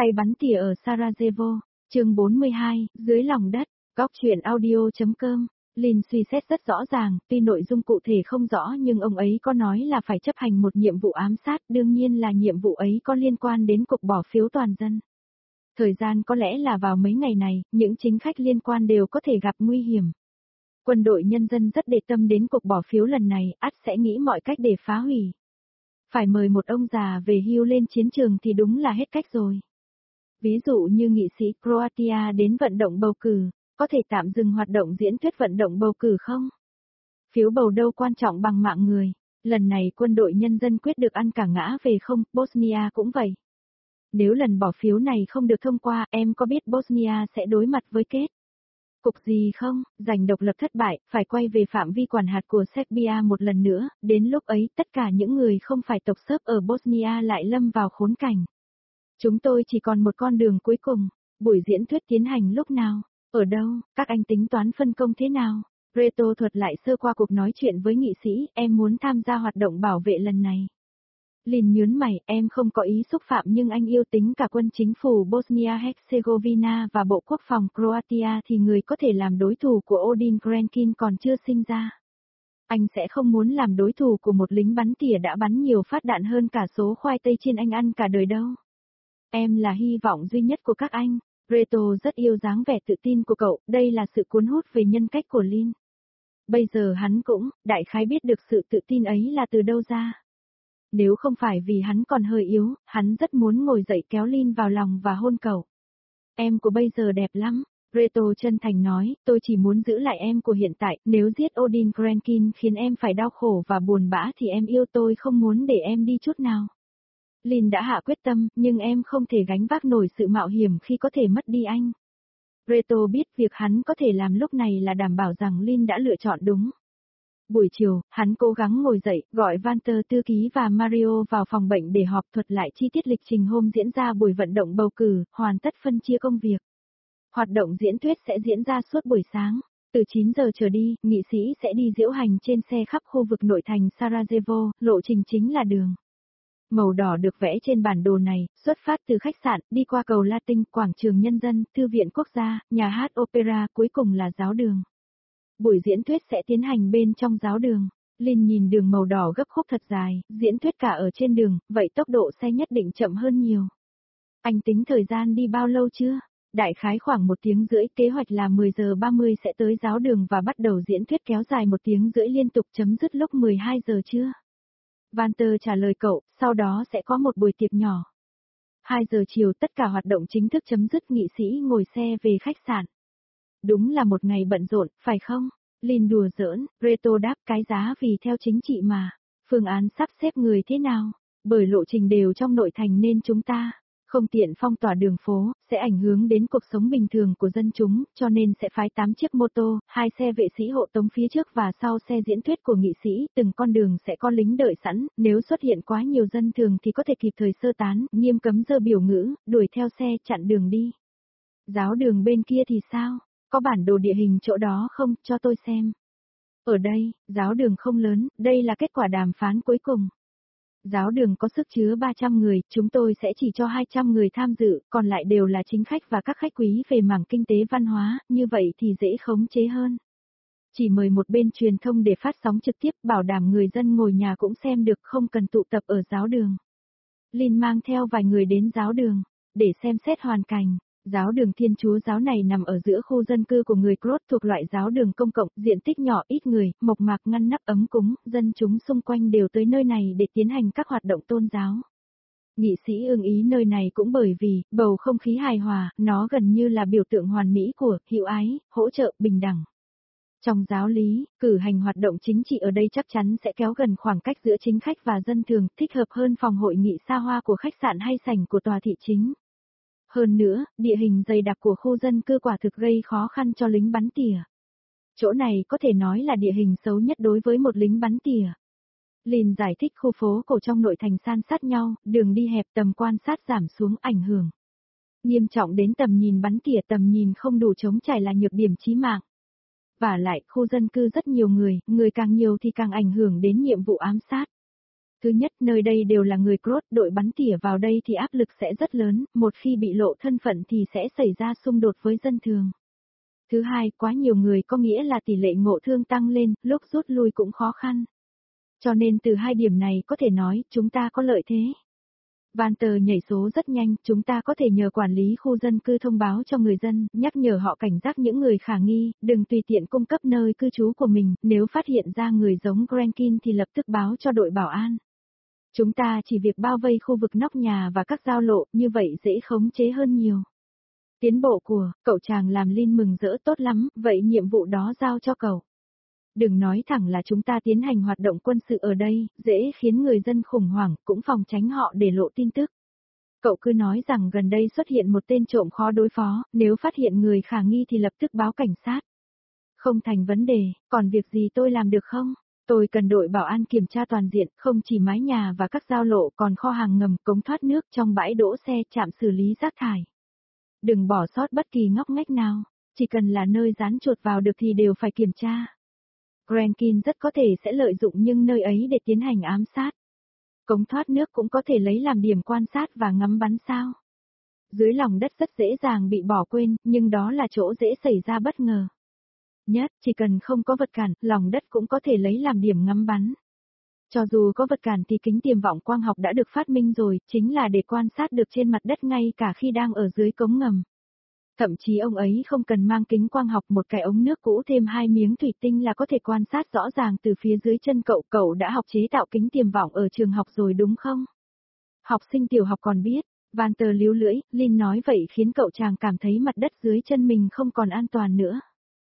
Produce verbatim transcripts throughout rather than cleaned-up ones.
Say bắn tỉa ở Sarajevo, chương bốn mươi hai, dưới lòng đất, góc truyện audio.com. Lin suy xét rất rõ ràng, tuy nội dung cụ thể không rõ nhưng ông ấy có nói là phải chấp hành một nhiệm vụ ám sát, đương nhiên là nhiệm vụ ấy có liên quan đến cuộc bỏ phiếu toàn dân. Thời gian có lẽ là vào mấy ngày này, những chính khách liên quan đều có thể gặp nguy hiểm. Quân đội nhân dân rất để tâm đến cuộc bỏ phiếu lần này, ắt sẽ nghĩ mọi cách để phá hủy. Phải mời một ông già về hưu lên chiến trường thì đúng là hết cách rồi. Ví dụ như nghị sĩ Croatia đến vận động bầu cử, có thể tạm dừng hoạt động diễn thuyết vận động bầu cử không? Phiếu bầu đâu quan trọng bằng mạng người, lần này quân đội nhân dân quyết được ăn cả ngã về không, Bosnia cũng vậy. Nếu lần bỏ phiếu này không được thông qua, em có biết Bosnia sẽ đối mặt với kết cục gì không? Giành độc lập thất bại, phải quay về phạm vi quản hạt của Serbia một lần nữa, đến lúc ấy tất cả những người không phải tộc Serb ở Bosnia lại lâm vào khốn cảnh. Chúng tôi chỉ còn một con đường cuối cùng, buổi diễn thuyết tiến hành lúc nào, ở đâu, các anh tính toán phân công thế nào? Reto thuật lại sơ qua cuộc nói chuyện với nghị sĩ, em muốn tham gia hoạt động bảo vệ lần này. Lin nhớn mày, em không có ý xúc phạm nhưng anh yêu tính cả quân chính phủ Bosnia-Herzegovina và Bộ Quốc phòng Croatia thì người có thể làm đối thủ của Odin Krenkin còn chưa sinh ra. Anh sẽ không muốn làm đối thủ của một lính bắn tỉa đã bắn nhiều phát đạn hơn cả số khoai tây chiên anh ăn cả đời đâu. Em là hy vọng duy nhất của các anh. Reto rất yêu dáng vẻ tự tin của cậu, đây là sự cuốn hút về nhân cách của Lin. Bây giờ hắn cũng, đại khái biết được sự tự tin ấy là từ đâu ra. Nếu không phải vì hắn còn hơi yếu, hắn rất muốn ngồi dậy kéo Lin vào lòng và hôn cậu. Em của bây giờ đẹp lắm, Reto chân thành nói, tôi chỉ muốn giữ lại em của hiện tại, nếu giết Odin Krenkin khiến em phải đau khổ và buồn bã thì em yêu tôi không muốn để em đi chút nào. Lin đã hạ quyết tâm, nhưng em không thể gánh vác nổi sự mạo hiểm khi có thể mất đi anh. Reto biết việc hắn có thể làm lúc này là đảm bảo rằng Lin đã lựa chọn đúng. Buổi chiều, hắn cố gắng ngồi dậy, gọi Walter thư ký và Mario vào phòng bệnh để họp thuật lại chi tiết lịch trình hôm diễn ra buổi vận động bầu cử, hoàn tất phân chia công việc. Hoạt động diễn thuyết sẽ diễn ra suốt buổi sáng. Từ chín giờ trở đi, nghị sĩ sẽ đi diễu hành trên xe khắp khu vực nội thành Sarajevo, lộ trình chính là đường màu đỏ được vẽ trên bản đồ này, xuất phát từ khách sạn, đi qua cầu Latin, quảng trường nhân dân, thư viện quốc gia, nhà hát opera, cuối cùng là giáo đường. Buổi diễn thuyết sẽ tiến hành bên trong giáo đường. Lin nhìn đường màu đỏ gấp khúc thật dài, diễn thuyết cả ở trên đường, vậy tốc độ xe nhất định chậm hơn nhiều. Anh tính thời gian đi bao lâu chưa? Đại khái khoảng một tiếng rưỡi, kế hoạch là mười giờ ba mươi sẽ tới giáo đường và bắt đầu diễn thuyết kéo dài một tiếng rưỡi liên tục chấm dứt lúc mười hai giờ trưa. Walter trả lời cậu, sau đó sẽ có một buổi tiệc nhỏ. hai giờ chiều tất cả hoạt động chính thức chấm dứt, nghị sĩ ngồi xe về khách sạn. Đúng là một ngày bận rộn, phải không? Lin đùa giỡn, Reto đáp cái giá vì theo chính trị mà. Phương án sắp xếp người thế nào? Bởi lộ trình đều trong nội thành nên chúng ta không tiện phong tỏa đường phố, sẽ ảnh hưởng đến cuộc sống bình thường của dân chúng, cho nên sẽ phái tám chiếc mô tô, hai xe vệ sĩ hộ tống phía trước và sau xe diễn thuyết của nghị sĩ, từng con đường sẽ có lính đợi sẵn, nếu xuất hiện quá nhiều dân thường thì có thể kịp thời sơ tán, nghiêm cấm giơ biểu ngữ, đuổi theo xe chặn đường đi. Giáo đường bên kia thì sao? Có bản đồ địa hình chỗ đó không, cho tôi xem. Ở đây, giáo đường không lớn, đây là kết quả đàm phán cuối cùng. Giáo đường có sức chứa ba trăm người, chúng tôi sẽ chỉ cho hai trăm người tham dự, còn lại đều là chính khách và các khách quý về mảng kinh tế văn hóa, như vậy thì dễ khống chế hơn. Chỉ mời một bên truyền thông để phát sóng trực tiếp, bảo đảm người dân ngồi nhà cũng xem được, không cần tụ tập ở giáo đường. Lin mang theo vài người đến giáo đường, để xem xét hoàn cảnh. Giáo đường Thiên Chúa giáo này nằm ở giữa khu dân cư của người Croat, thuộc loại giáo đường công cộng, diện tích nhỏ, ít người, mộc mạc ngăn nắp ấm cúng, dân chúng xung quanh đều tới nơi này để tiến hành các hoạt động tôn giáo. Nghị sĩ ưng ý nơi này cũng bởi vì, bầu không khí hài hòa, nó gần như là biểu tượng hoàn mỹ của hữu ái, hỗ trợ, bình đẳng. Trong giáo lý, cử hành hoạt động chính trị ở đây chắc chắn sẽ kéo gần khoảng cách giữa chính khách và dân thường, thích hợp hơn phòng hội nghị xa hoa của khách sạn hay sảnh của tòa thị chính. Hơn nữa, địa hình dày đặc của khu dân cư quả thực gây khó khăn cho lính bắn tỉa. Chỗ này có thể nói là địa hình xấu nhất đối với một lính bắn tỉa. Lin giải thích khu phố cổ trong nội thành san sát nhau, đường đi hẹp, tầm quan sát giảm xuống, ảnh hưởng nghiêm trọng đến tầm nhìn bắn tỉa, tầm nhìn không đủ trống trải là nhược điểm chí mạng. Vả lại, khu dân cư rất nhiều người, người càng nhiều thì càng ảnh hưởng đến nhiệm vụ ám sát. Thứ nhất, nơi đây đều là người Krốt, đội bắn tỉa vào đây thì áp lực sẽ rất lớn, một khi bị lộ thân phận thì sẽ xảy ra xung đột với dân thường. Thứ hai, quá nhiều người có nghĩa là tỷ lệ ngộ thương tăng lên, lúc rút lui cũng khó khăn. Cho nên từ hai điểm này có thể nói, chúng ta có lợi thế. Vanter nhảy số rất nhanh, chúng ta có thể nhờ quản lý khu dân cư thông báo cho người dân, nhắc nhở họ cảnh giác những người khả nghi, đừng tùy tiện cung cấp nơi cư trú của mình, nếu phát hiện ra người giống Grankin thì lập tức báo cho đội bảo an. Chúng ta chỉ việc bao vây khu vực nóc nhà và các giao lộ, như vậy dễ khống chế hơn nhiều. Tiến bộ của, cậu chàng làm Lin mừng rỡ tốt lắm, vậy nhiệm vụ đó giao cho cậu. Đừng nói thẳng là chúng ta tiến hành hoạt động quân sự ở đây, dễ khiến người dân khủng hoảng, cũng phòng tránh họ để lộ tin tức. Cậu cứ nói rằng gần đây xuất hiện một tên trộm khó đối phó, nếu phát hiện người khả nghi thì lập tức báo cảnh sát. Không thành vấn đề, còn việc gì tôi làm được không? Tôi cần đội bảo an kiểm tra toàn diện, không chỉ mái nhà và các giao lộ còn kho hàng ngầm, cống thoát nước trong bãi đỗ xe, trạm xử lý rác thải. Đừng bỏ sót bất kỳ ngóc ngách nào, chỉ cần là nơi dán chuột vào được thì đều phải kiểm tra. Grankin rất có thể sẽ lợi dụng nhưng nơi ấy để tiến hành ám sát. Cống thoát nước cũng có thể lấy làm điểm quan sát và ngắm bắn sao. Dưới lòng đất rất dễ dàng bị bỏ quên, nhưng đó là chỗ dễ xảy ra bất ngờ. Nhất, chỉ cần không có vật cản, lòng đất cũng có thể lấy làm điểm ngắm bắn. Cho dù có vật cản thì kính tiềm vọng quang học đã được phát minh rồi, chính là để quan sát được trên mặt đất ngay cả khi đang ở dưới cống ngầm. Thậm chí ông ấy không cần mang kính quang học, một cái ống nước cũ thêm hai miếng thủy tinh là có thể quan sát rõ ràng từ phía dưới chân cậu. Cậu đã học chế tạo kính tiềm vọng ở trường học rồi đúng không? Học sinh tiểu học còn biết. Vanter líu lưỡi, Lin nói vậy khiến cậu chàng cảm thấy mặt đất dưới chân mình không còn an toàn nữa.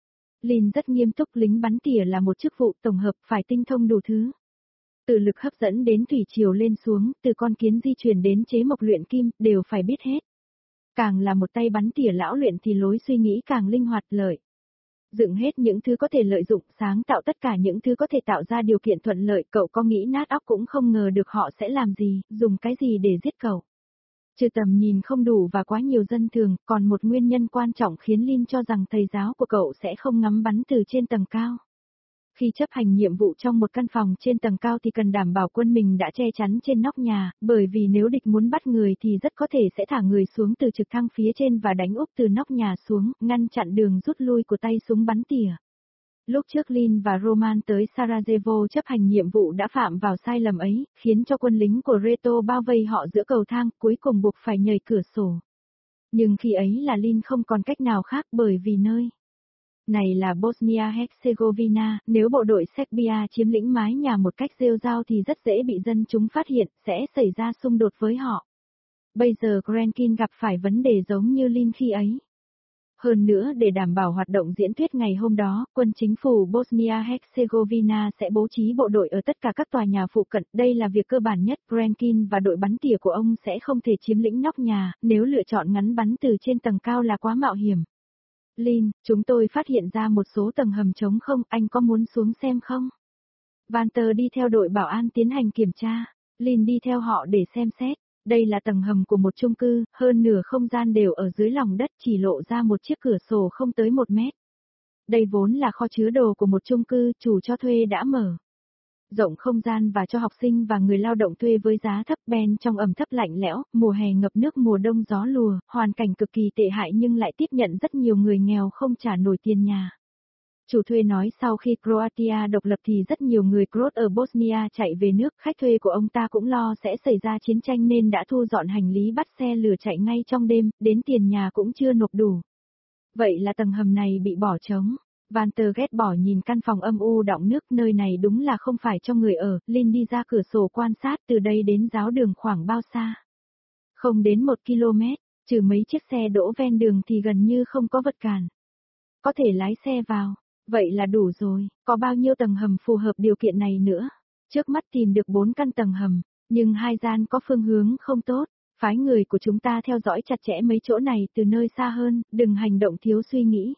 Lin rất nghiêm túc, lính bắn tỉa là một chức vụ tổng hợp, phải tinh thông đủ thứ. Từ lực hấp dẫn đến thủy triều lên xuống, từ con kiến di chuyển đến chế mộc luyện kim, đều phải biết hết. Càng là một tay bắn tỉa lão luyện thì lối suy nghĩ càng linh hoạt lợi. Dựng hết những thứ có thể lợi dụng, sáng tạo tất cả những thứ có thể tạo ra điều kiện thuận lợi. Cậu có nghĩ nát óc cũng không ngờ được họ sẽ làm gì, dùng cái gì để giết cậu. Trừ tầm nhìn không đủ và quá nhiều dân thường, còn một nguyên nhân quan trọng khiến Lin cho rằng thầy giáo của cậu sẽ không ngắm bắn từ trên tầng cao. Khi chấp hành nhiệm vụ trong một căn phòng trên tầng cao thì cần đảm bảo quân mình đã che chắn trên nóc nhà, bởi vì nếu địch muốn bắt người thì rất có thể sẽ thả người xuống từ trực thăng phía trên và đánh úp từ nóc nhà xuống, ngăn chặn đường rút lui của tay súng bắn tỉa. Lúc trước Lin và Roman tới Sarajevo chấp hành nhiệm vụ đã phạm vào sai lầm ấy, khiến cho quân lính của Reto bao vây họ giữa cầu thang, cuối cùng buộc phải nhảy cửa sổ. Nhưng khi ấy là Lin không còn cách nào khác, bởi vì nơi này là Bosnia-Herzegovina, nếu bộ đội Serbia chiếm lĩnh mái nhà một cách rêu rao thì rất dễ bị dân chúng phát hiện, sẽ xảy ra xung đột với họ. Bây giờ Grankin gặp phải vấn đề giống như Lin khi ấy. Hơn nữa, để đảm bảo hoạt động diễn thuyết ngày hôm đó, quân chính phủ Bosnia-Herzegovina sẽ bố trí bộ đội ở tất cả các tòa nhà phụ cận. Đây là việc cơ bản nhất. Grankin và đội bắn tỉa của ông sẽ không thể chiếm lĩnh nóc nhà, nếu lựa chọn ngắn bắn từ trên tầng cao là quá mạo hiểm. Lin, chúng tôi phát hiện ra một số tầng hầm trống không, anh có muốn xuống xem không? Vanter đi theo đội bảo an tiến hành kiểm tra. Lin đi theo họ để xem xét. Đây là tầng hầm của một chung cư, hơn nửa không gian đều ở dưới lòng đất, chỉ lộ ra một chiếc cửa sổ không tới một mét. Đây vốn là kho chứa đồ của một chung cư, chủ cho thuê đã mở rộng không gian và cho học sinh và người lao động thuê với giá thấp. Ben trong ẩm thấp lạnh lẽo, mùa hè ngập nước, mùa đông gió lùa, hoàn cảnh cực kỳ tệ hại nhưng lại tiếp nhận rất nhiều người nghèo không trả nổi tiền nhà. Chủ thuê nói sau khi Croatia độc lập thì rất nhiều người Croat ở Bosnia chạy về nước, khách thuê của ông ta cũng lo sẽ xảy ra chiến tranh nên đã thu dọn hành lý bắt xe lửa chạy ngay trong đêm, đến tiền nhà cũng chưa nộp đủ. Vậy là tầng hầm này bị bỏ trống. Vanter ghét bỏ nhìn căn phòng âm u đọng nước, nơi này đúng là không phải cho người ở. Lin đi ra cửa sổ quan sát, từ đây đến giáo đường khoảng bao xa? Không đến một ki lô mét, trừ mấy chiếc xe đỗ ven đường thì gần như không có vật cản. Có thể lái xe vào. Vậy là đủ rồi, có bao nhiêu tầng hầm phù hợp điều kiện này nữa? Trước mắt tìm được bốn căn tầng hầm, nhưng hai gian có phương hướng không tốt. Phái người của chúng ta theo dõi chặt chẽ mấy chỗ này từ nơi xa hơn, đừng hành động thiếu suy nghĩ.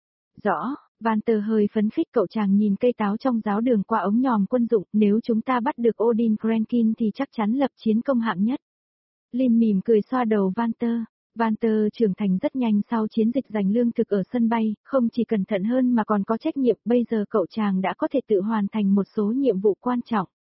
Rõ, Vanter hơi phấn khích, cậu chàng nhìn cây táo trong giáo đường qua ống nhòm quân dụng, nếu chúng ta bắt được Odin Grankin thì chắc chắn lập chiến công hạng nhất. Lin mỉm cười xoa đầu Vanter. Vanter trưởng thành rất nhanh sau chiến dịch giành lương thực ở sân bay, không chỉ cẩn thận hơn mà còn có trách nhiệm. Bây giờ cậu chàng đã có thể tự hoàn thành một số nhiệm vụ quan trọng.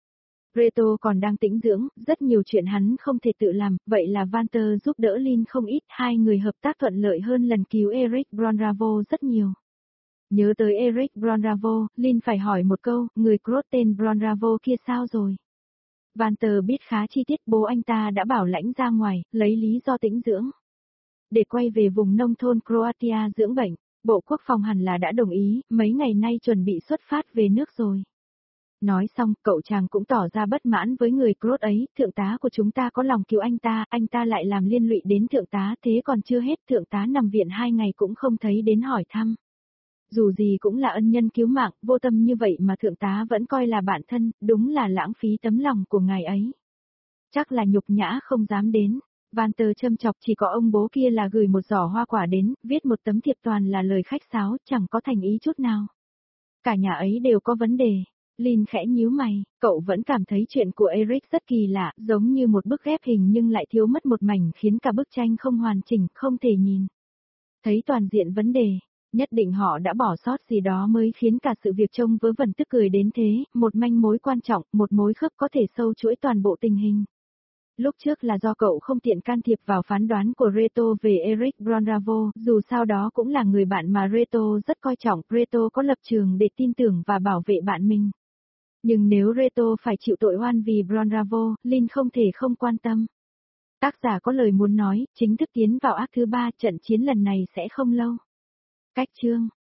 Reto còn đang tĩnh dưỡng, rất nhiều chuyện hắn không thể tự làm, vậy là Walter giúp đỡ Lin không ít, hai người hợp tác thuận lợi hơn lần cứu Eric Bravo rất nhiều. Nhớ tới Eric Bravo, Lin phải hỏi một câu, người Croat tên Bravo kia sao rồi? Walter biết khá chi tiết, bố anh ta đã bảo lãnh ra ngoài, lấy lý do tĩnh dưỡng. Để quay về vùng nông thôn Croatia dưỡng bệnh, Bộ Quốc phòng hẳn là đã đồng ý, mấy ngày nay chuẩn bị xuất phát về nước rồi. Nói xong, cậu chàng cũng tỏ ra bất mãn với người Croat ấy, thượng tá của chúng ta có lòng cứu anh ta, anh ta lại làm liên lụy đến thượng tá, thế còn chưa hết, thượng tá nằm viện hai ngày cũng không thấy đến hỏi thăm. Dù gì cũng là ân nhân cứu mạng, vô tâm như vậy mà thượng tá vẫn coi là bạn thân, đúng là lãng phí tấm lòng của ngài ấy. Chắc là nhục nhã không dám đến. Walter châm chọc, chỉ có ông bố kia là gửi một giỏ hoa quả đến, viết một tấm thiệp toàn là lời khách sáo, chẳng có thành ý chút nào. Cả nhà ấy đều có vấn đề. Lin khẽ nhíu mày, cậu vẫn cảm thấy chuyện của Eric rất kỳ lạ, giống như một bức ghép hình nhưng lại thiếu mất một mảnh khiến cả bức tranh không hoàn chỉnh, không thể nhìn. Thấy toàn diện vấn đề, nhất định họ đã bỏ sót gì đó mới khiến cả sự việc trông vớ vẩn tức cười đến thế, một manh mối quan trọng, một mối khớp có thể sâu chuỗi toàn bộ tình hình. Lúc trước là do cậu không tiện can thiệp vào phán đoán của Reto về Eric Bravo, dù sao đó cũng là người bạn mà Reto rất coi trọng, Reto có lập trường để tin tưởng và bảo vệ bạn mình. Nhưng nếu Reto phải chịu tội oan vì Bravo, Lin không thể không quan tâm. Tác giả có lời muốn nói, chính thức tiến vào act thứ ba, trận chiến lần này sẽ không lâu. Cách chương